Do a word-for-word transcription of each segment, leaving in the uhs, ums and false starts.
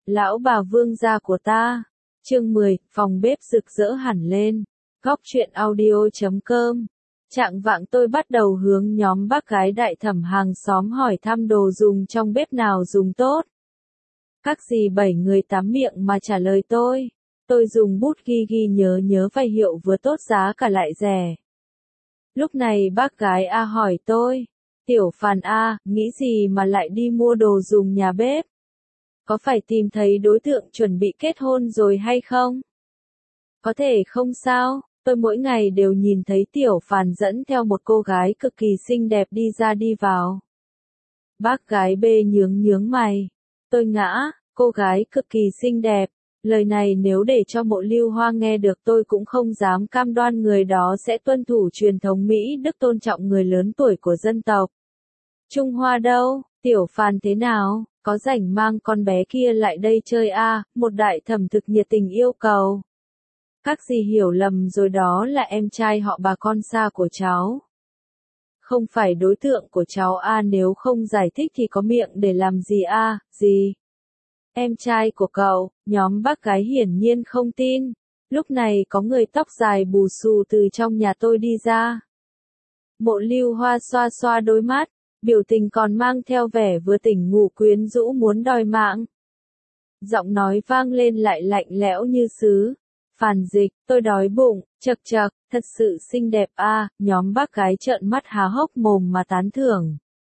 Lão bà vương gia của ta. Chương mười, phòng bếp rực rỡ hẳn lên. Góc truyện audio chấm com. Trạng vạng tôi bắt đầu hướng nhóm bác gái đại thẩm hàng xóm hỏi thăm đồ dùng trong bếp nào dùng tốt. Các dì bảy người tám miệng mà trả lời tôi. Tôi dùng bút ghi ghi nhớ nhớ vài hiệu vừa tốt giá cả lại rẻ. Lúc này bác gái A hỏi tôi. Tiểu Phàn A, nghĩ gì mà lại đi mua đồ dùng nhà bếp? Có phải tìm thấy đối tượng chuẩn bị kết hôn rồi hay không? Có thể không sao, tôi mỗi ngày đều nhìn thấy Tiểu Phàn dẫn theo một cô gái cực kỳ xinh đẹp đi ra đi vào. Bác gái B nhướng nhướng mày. Tôi ngã, cô gái cực kỳ xinh đẹp. Lời này nếu để cho Mộ Lưu Hoa nghe được tôi cũng không dám cam đoan người đó sẽ tuân thủ truyền thống Mỹ Đức tôn trọng người lớn tuổi của dân tộc. Trung Hoa đâu, Tiểu Phàn thế nào, có rảnh mang con bé kia lại đây chơi a? Một đại thẩm thực nhiệt tình yêu cầu. Các dì hiểu lầm rồi, đó là em trai họ bà con xa của cháu. Không phải đối tượng của cháu a, nếu không giải thích thì có miệng để làm gì a, gì? Em trai của cậu, nhóm bác gái hiển nhiên không tin. Lúc này có người tóc dài bù xù từ trong nhà tôi đi ra. Mộ Lưu Hoa xoa xoa đôi mắt, biểu tình còn mang theo vẻ vừa tỉnh ngủ quyến rũ muốn đòi mạng. Giọng nói vang lên lại lạnh lẽo như sứ. Phàn Dịch, tôi đói bụng, chậc chậc, thật sự xinh đẹp a, nhóm bác gái trợn mắt há hốc mồm mà tán thưởng.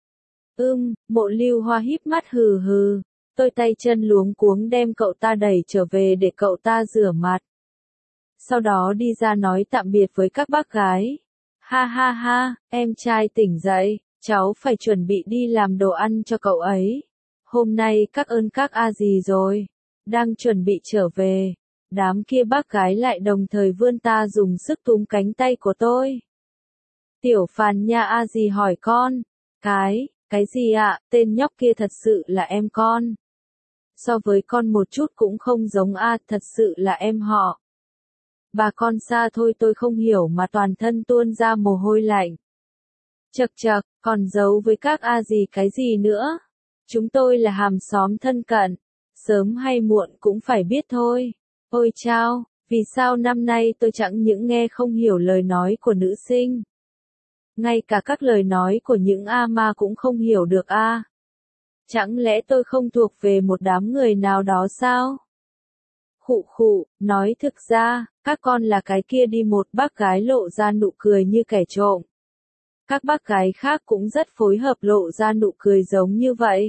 Ưm, Mộ Lưu Hoa híp mắt hừ hừ, tôi tay chân luống cuống đem cậu ta đẩy trở về để cậu ta rửa mặt. Sau đó đi ra nói tạm biệt với các bác gái. Ha ha ha, em trai tỉnh dậy, cháu phải chuẩn bị đi làm đồ ăn cho cậu ấy. Hôm nay các ơn các a dì rồi, đang chuẩn bị trở về. Đám kia bác gái lại đồng thời vươn ta dùng sức túm cánh tay của tôi. Tiểu Phàn nha, a dì hỏi con. Cái, cái gì ạ, tên nhóc kia thật sự là em con. So với con một chút cũng không giống a, thật sự là em họ. Bà con xa thôi, tôi không hiểu mà toàn thân tuôn ra mồ hôi lạnh. Chậc chậc, còn giấu với các a dì cái gì nữa? Chúng tôi là hàng xóm thân cận, sớm hay muộn cũng phải biết thôi. Ôi chao, vì sao năm nay tôi chẳng những nghe không hiểu lời nói của nữ sinh, ngay cả các lời nói của những a ma cũng không hiểu được a. Chẳng lẽ tôi không thuộc về một đám người nào đó sao? Khụ khụ, nói thực ra, các con là cái kia đi, một bác gái lộ ra nụ cười như kẻ trộm. Các bác gái khác cũng rất phối hợp lộ ra nụ cười giống như vậy.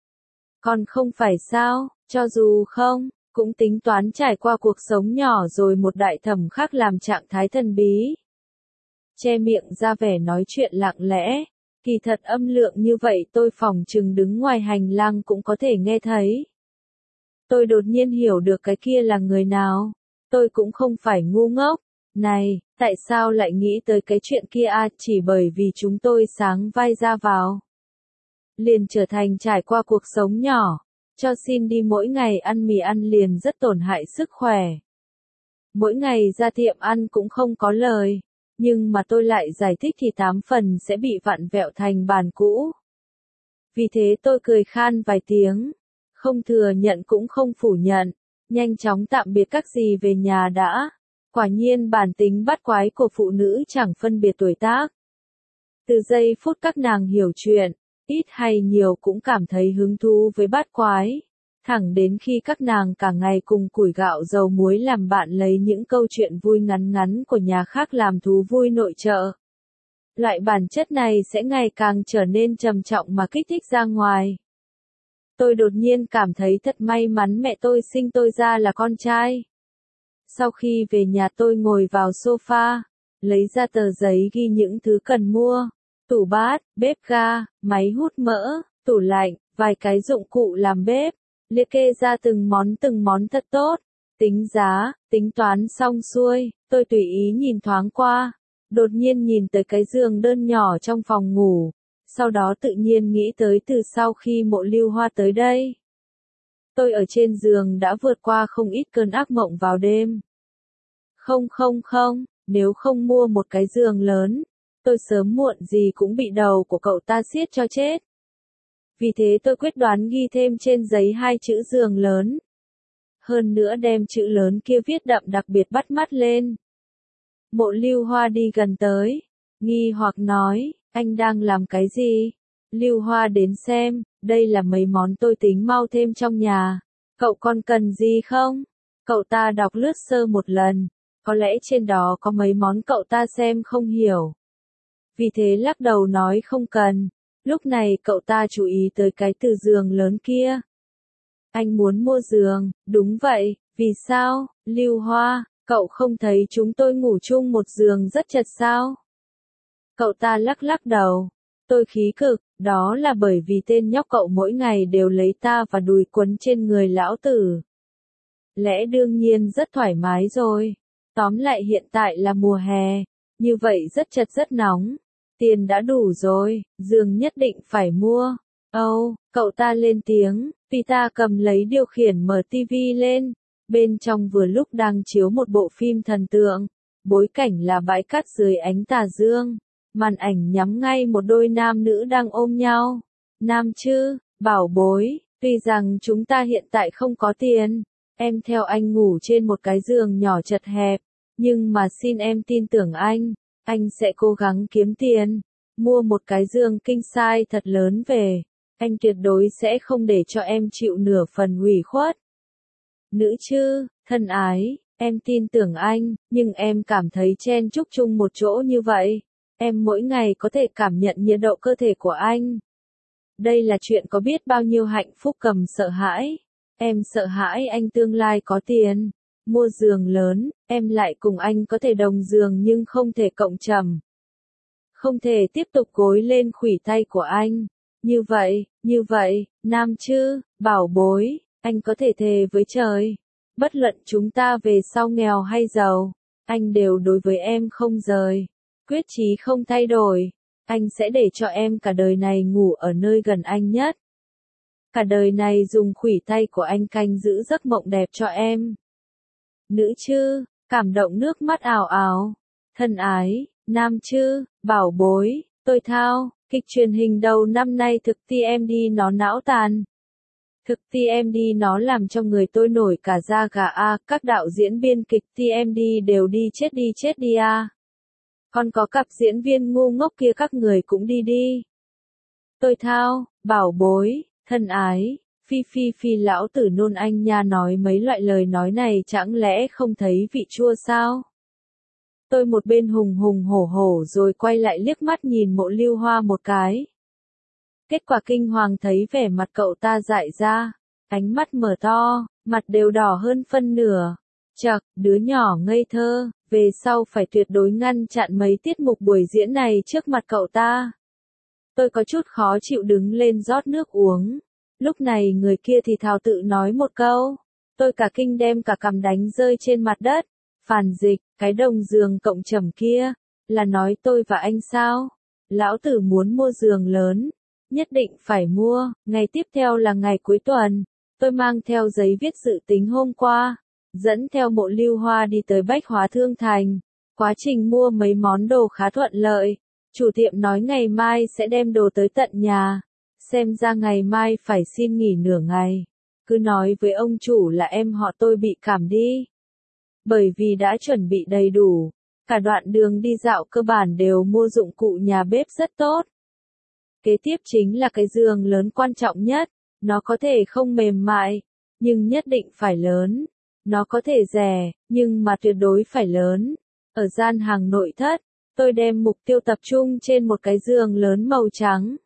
Còn không phải sao, cho dù không, cũng tính toán trải qua cuộc sống nhỏ rồi, một đại thẩm khác làm trạng thái thần bí. Che miệng ra vẻ nói chuyện lặng lẽ, kỳ thật âm lượng như vậy tôi phỏng chừng đứng ngoài hành lang cũng có thể nghe thấy. Tôi đột nhiên hiểu được cái kia là người nào. Tôi cũng không phải ngu ngốc. Này, tại sao lại nghĩ tới cái chuyện kia à, chỉ bởi vì chúng tôi sáng vai ra vào. Liền trở thành trải qua cuộc sống nhỏ. Cho xin đi mỗi ngày ăn mì ăn liền rất tổn hại sức khỏe. Mỗi ngày ra tiệm ăn cũng không có lời. Nhưng mà tôi lại giải thích thì tám phần sẽ bị vặn vẹo thành bản cũ. Vì thế tôi cười khan vài tiếng. Không thừa nhận cũng không phủ nhận. Nhanh chóng tạm biệt các dì về nhà đã. Quả nhiên bản tính bắt quái của phụ nữ chẳng phân biệt tuổi tác. Từ giây phút các nàng hiểu chuyện, ít hay nhiều cũng cảm thấy hứng thú với bát quái. Thẳng đến khi các nàng cả ngày cùng củi gạo dầu muối làm bạn, lấy những câu chuyện vui ngắn ngắn của nhà khác làm thú vui nội trợ. Loại bản chất này sẽ ngày càng trở nên trầm trọng mà kích thích ra ngoài. Tôi đột nhiên cảm thấy thật may mắn mẹ tôi sinh tôi ra là con trai. Sau khi về nhà tôi ngồi vào sofa, lấy ra tờ giấy ghi những thứ cần mua. Tủ bát, bếp ga, máy hút mỡ, tủ lạnh, vài cái dụng cụ làm bếp. Liệt kê ra từng món từng món thật tốt. Tính giá, tính toán xong xuôi, tôi tùy ý nhìn thoáng qua. Đột nhiên nhìn tới cái giường đơn nhỏ trong phòng ngủ. Sau đó tự nhiên nghĩ tới từ sau khi Mộ Lưu Hoa tới đây. Tôi ở trên giường đã vượt qua không ít cơn ác mộng vào đêm. Không không không, nếu không mua một cái giường lớn, tôi sớm muộn gì cũng bị đầu của cậu ta siết cho chết. Vì thế tôi quyết đoán ghi thêm trên giấy hai chữ giường lớn. hơn nữa đem chữ lớn kia viết đậm đặc biệt bắt mắt lên. Mộ Lưu Hoa đi gần tới, nghi hoặc nói, anh đang làm cái gì? Lưu Hoa đến xem, đây là mấy món tôi tính mau thêm trong nhà, cậu còn cần gì không? Cậu ta đọc lướt sơ một lần, có lẽ trên đó có mấy món cậu ta xem không hiểu. Vì thế lắc đầu nói không cần, lúc này cậu ta chú ý tới cái từ giường lớn kia. Anh muốn mua giường, đúng vậy, vì sao, Lưu Hoa, cậu không thấy chúng tôi ngủ chung một giường rất chật sao? Cậu ta lắc lắc đầu, tôi khí cực, đó là bởi vì tên nhóc cậu mỗi ngày đều lấy ta và đùi quấn trên người lão tử. Lẽ đương nhiên rất thoải mái rồi, tóm lại hiện tại là mùa hè, như vậy rất chật rất nóng, tiền đã đủ rồi, giường nhất định phải mua. Âu, oh, cậu ta lên tiếng, Pita cầm lấy điều khiển mở tivi lên, bên trong vừa lúc đang chiếu một bộ phim thần tượng, bối cảnh là bãi cát dưới ánh tà dương, màn ảnh nhắm ngay một đôi nam nữ đang ôm nhau. Nam chứ, bảo bối, tuy rằng chúng ta hiện tại không có tiền, em theo anh ngủ trên một cái giường nhỏ chật hẹp, nhưng mà xin em tin tưởng anh, anh sẽ cố gắng kiếm tiền, mua một cái giường king size thật lớn về. Anh tuyệt đối sẽ không để cho em chịu nửa phần ủy khuất. Nữ chứ, thân ái, em tin tưởng anh, nhưng em cảm thấy chen chúc chung một chỗ như vậy. Em mỗi ngày có thể cảm nhận nhiệt độ cơ thể của anh. Đây là chuyện có biết bao nhiêu hạnh phúc cầm sợ hãi. Em sợ hãi anh tương lai có tiền, mua giường lớn, em lại cùng anh có thể đồng giường nhưng không thể cộng trầm. Không thể tiếp tục gối lên khuỷu tay của anh. Như vậy, như vậy, nam chứ, bảo bối, anh có thể thề với trời. Bất luận chúng ta về sau nghèo hay giàu, anh đều đối với em không rời. Quyết chí không thay đổi. Anh sẽ để cho em cả đời này ngủ ở nơi gần anh nhất. Cả đời này dùng khuỷu tay của anh canh giữ giấc mộng đẹp cho em. Nữ chứ, cảm động nước mắt ào ào. Thân ái, nam chứ, bảo bối, tôi thao. Kịch truyền hình đầu năm nay thực ti em đi nó não tàn. Thực ti em đi nó làm cho người tôi nổi cả da gà a, các đạo diễn biên kịch ti em đi đều đi chết đi chết đi a. À. Còn có cặp diễn viên ngu ngốc kia các người cũng đi đi. Tôi thao, bảo bối, thân ái, phi phi phi lão tử nôn anh nha, nói mấy loại lời nói này chẳng lẽ không thấy vị chua sao? Tôi một bên hùng hùng hổ hổ rồi quay lại liếc mắt nhìn Mộ Lưu Hoa một cái. Kết quả kinh hoàng thấy vẻ mặt cậu ta dại ra, ánh mắt mở to, mặt đều đỏ hơn phân nửa. Chậc, đứa nhỏ ngây thơ, về sau phải tuyệt đối ngăn chặn mấy tiết mục buổi diễn này trước mặt cậu ta. Tôi có chút khó chịu đứng lên rót nước uống. Lúc này người kia thì thào tự nói một câu. Tôi cả kinh đem cả cằm đánh rơi trên mặt đất. Phản Dịch, cái đồng giường cộng trầm kia, là nói tôi và anh sao? Lão tử muốn mua giường lớn, nhất định phải mua. Ngày tiếp theo là ngày cuối tuần, tôi mang theo giấy viết dự tính hôm qua, dẫn theo Mộ Lưu Hoa đi tới Bách Hóa Thương Thành. Quá trình mua mấy món đồ khá thuận lợi, chủ tiệm nói ngày mai sẽ đem đồ tới tận nhà, xem ra ngày mai phải xin nghỉ nửa ngày. Cứ nói với ông chủ là em họ tôi bị cảm đi. Bởi vì đã chuẩn bị đầy đủ, cả đoạn đường đi dạo cơ bản đều mua dụng cụ nhà bếp rất tốt. Kế tiếp chính là cái giường lớn quan trọng nhất, nó có thể không mềm mại, nhưng nhất định phải lớn. Nó có thể rẻ, nhưng mà tuyệt đối phải lớn. Ở gian hàng nội thất, tôi đem mục tiêu tập trung trên một cái giường lớn màu trắng.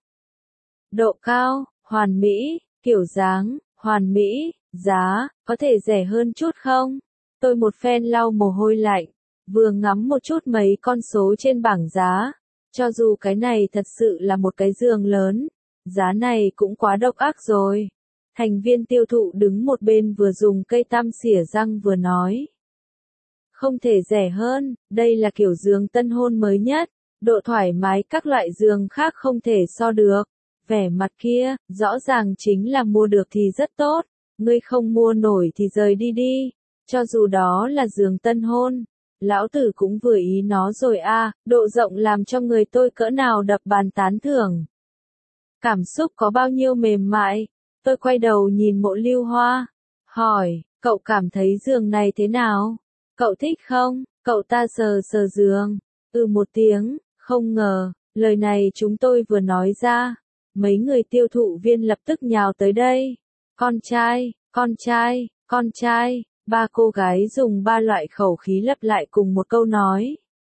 Độ cao, hoàn mỹ, kiểu dáng, hoàn mỹ, giá, có thể rẻ hơn chút không? Tôi một phen lau mồ hôi lạnh, vừa ngắm một chút mấy con số trên bảng giá. Cho dù cái này thật sự là một cái giường lớn, giá này cũng quá độc ác rồi. Thành viên tiêu thụ đứng một bên vừa dùng cây tăm xỉa răng vừa nói. Không thể rẻ hơn, đây là kiểu giường tân hôn mới nhất, độ thoải mái các loại giường khác không thể so được. Vẻ mặt kia, rõ ràng chính là mua được thì rất tốt, ngươi không mua nổi thì rời đi đi, cho dù đó là giường tân hôn. Lão tử cũng vừa ý nó rồi a, à, độ rộng làm cho người tôi cỡ nào đập bàn tán thưởng. Cảm xúc có bao nhiêu mềm mại, tôi quay đầu nhìn Mộ Lưu Hoa, hỏi, cậu cảm thấy giường này thế nào? Cậu thích không? Cậu ta sờ sờ giường. Ừ một tiếng, không ngờ, lời này chúng tôi vừa nói ra. Mấy người tiêu thụ viên lập tức nhào tới đây. Con trai, con trai, con trai, ba cô gái dùng ba loại khẩu khí lặp lại cùng một câu nói.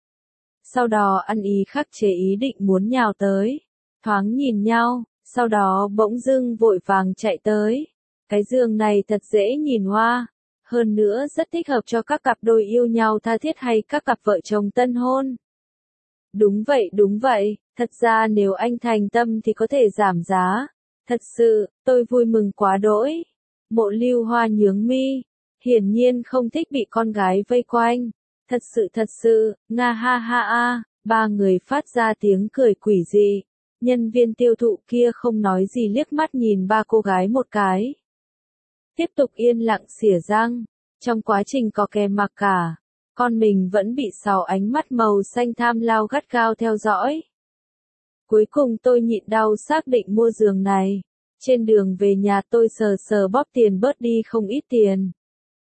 Sau đó ăn ý khắc chế ý định muốn nhào tới. Thoáng nhìn nhau, sau đó bỗng dưng vội vàng chạy tới. Cái giường này thật dễ nhìn hoa. Hơn nữa rất thích hợp cho các cặp đôi yêu nhau tha thiết hay các cặp vợ chồng tân hôn. Đúng vậy, đúng vậy, thật ra nếu anh thành tâm thì có thể giảm giá. Thật sự, tôi vui mừng quá đỗi. Mộ Lưu Hoa nhướng mi, hiển nhiên không thích bị con gái vây quanh. Thật sự thật sự, nga ha ha a, ba người phát ra tiếng cười quỷ dị. Nhân viên tiêu thụ kia không nói gì liếc mắt nhìn ba cô gái một cái. Tiếp tục yên lặng xỉa răng, trong quá trình có kè mặc cả, con mình vẫn bị sáu ánh mắt màu xanh tham lau gắt gao theo dõi. Cuối cùng tôi nhịn đau xác định mua giường này. Trên đường về nhà tôi sờ sờ bóp tiền bớt đi không ít tiền.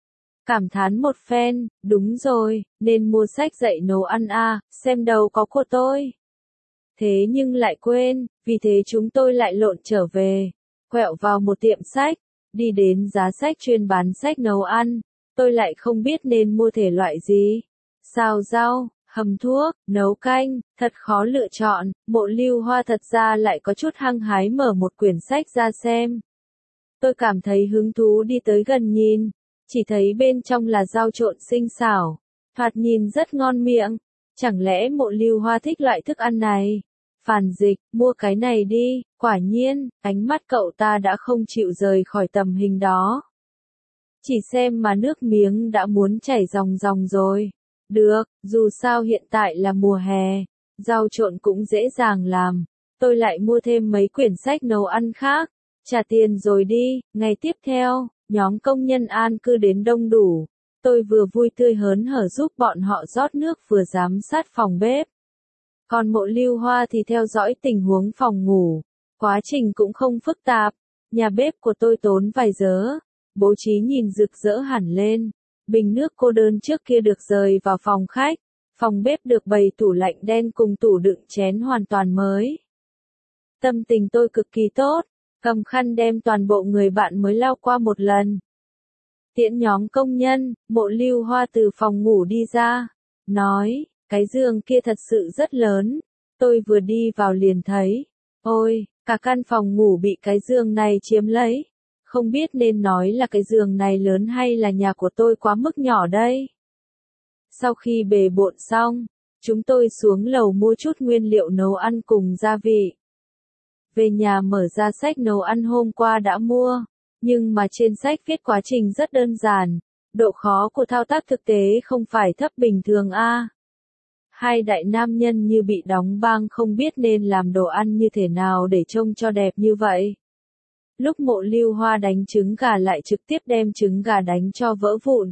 Cảm thán một phen, đúng rồi, nên mua sách dạy nấu ăn a, xem đâu có của tôi. Thế nhưng lại quên, vì thế chúng tôi lại lộn trở về, quẹo vào một tiệm sách, đi đến giá sách chuyên bán sách nấu ăn, tôi lại không biết nên mua thể loại gì. Xào rau, hầm thuốc, nấu canh, thật khó lựa chọn, Mộ Lưu Hoa thật ra lại có chút hăng hái mở một quyển sách ra xem. Tôi cảm thấy hứng thú đi tới gần nhìn, chỉ thấy bên trong là rau trộn tinh xảo, thoạt nhìn rất ngon miệng. Chẳng lẽ Mộ Lưu Hoa thích loại thức ăn này? Phản Dịch, mua cái này đi, quả nhiên, ánh mắt cậu ta đã không chịu rời khỏi tầm hình đó. Chỉ xem mà nước miếng đã muốn chảy ròng ròng rồi. Được, dù sao hiện tại là mùa hè, rau trộn cũng dễ dàng làm. Tôi lại mua thêm mấy quyển sách nấu ăn khác, trả tiền rồi đi. Ngày tiếp theo, nhóm công nhân an cư đến đông đủ. Tôi vừa vui tươi hớn hở giúp bọn họ rót nước vừa giám sát phòng bếp. Còn Mộ Lưu Hoa thì theo dõi tình huống phòng ngủ. Quá trình cũng không phức tạp. Nhà bếp của tôi tốn vài giờ, bố trí nhìn rực rỡ hẳn lên. Bình nước cô đơn trước kia được rời vào phòng khách. Phòng bếp được bày tủ lạnh đen cùng tủ đựng chén hoàn toàn mới. Tâm tình tôi cực kỳ tốt, cầm khăn đem toàn bộ người bạn mới lau qua một lần. Tiễn nhóm công nhân, Mộ Lưu Hoa từ phòng ngủ đi ra, nói, cái giường kia thật sự rất lớn. Tôi vừa đi vào liền thấy, ôi, cả căn phòng ngủ bị cái giường này chiếm lấy. Không biết nên nói là cái giường này lớn hay là nhà của tôi quá mức nhỏ đây. Sau khi bề bộn xong, chúng tôi xuống lầu mua chút nguyên liệu nấu ăn cùng gia vị. Về nhà mở ra sách nấu ăn hôm qua đã mua, nhưng mà trên sách viết quá trình rất đơn giản, độ khó của thao tác thực tế không phải thấp bình thường a. Hai đại nam nhân như bị đóng băng không biết nên làm đồ ăn như thế nào để trông cho đẹp như vậy. Lúc Mộ Lưu Hoa đánh trứng gà lại trực tiếp đem trứng gà đánh cho vỡ vụn.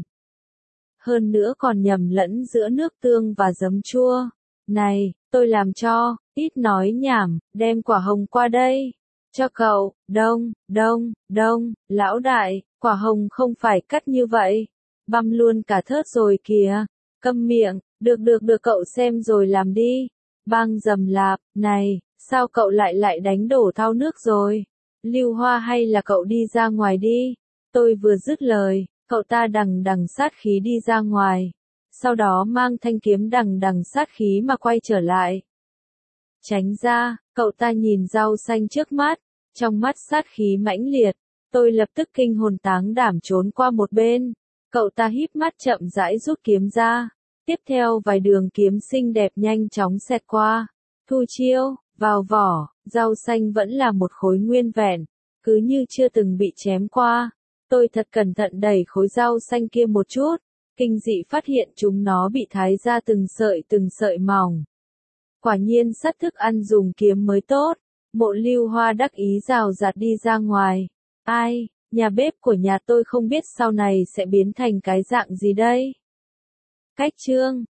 Hơn nữa còn nhầm lẫn giữa nước tương và giấm chua. Này, tôi làm cho, ít nói nhảm, đem quả hồng qua đây. Cho cậu, đông, đông, đông, lão đại, quả hồng không phải cắt như vậy. Băm luôn cả thớt rồi kìa. Câm miệng, được được được cậu xem rồi làm đi. Băng rầm lạp, này, sao cậu lại lại đánh đổ thau nước rồi? Lưu Hoa hay là cậu đi ra ngoài đi. Tôi vừa dứt lời, cậu ta đằng đằng sát khí đi ra ngoài. Sau đó mang thanh kiếm đằng đằng sát khí mà quay trở lại. Tránh ra, cậu ta nhìn rau xanh trước mắt, trong mắt sát khí mãnh liệt. Tôi lập tức kinh hồn táng đảm trốn qua một bên. Cậu ta híp mắt chậm rãi rút kiếm ra. Tiếp theo vài đường kiếm xinh đẹp nhanh chóng xẹt qua. Thu chiêu, vào vỏ, rau xanh vẫn là một khối nguyên vẹn, cứ như chưa từng bị chém qua. Tôi thật cẩn thận đẩy khối rau xanh kia một chút, kinh dị phát hiện chúng nó bị thái ra từng sợi từng sợi mỏng. Quả nhiên sắt thức ăn dùng kiếm mới tốt. Mộ Lưu Hoa đắc ý rào rạt đi ra ngoài. Ai, nhà bếp của nhà tôi không biết sau này sẽ biến thành cái dạng gì đây. Cách chương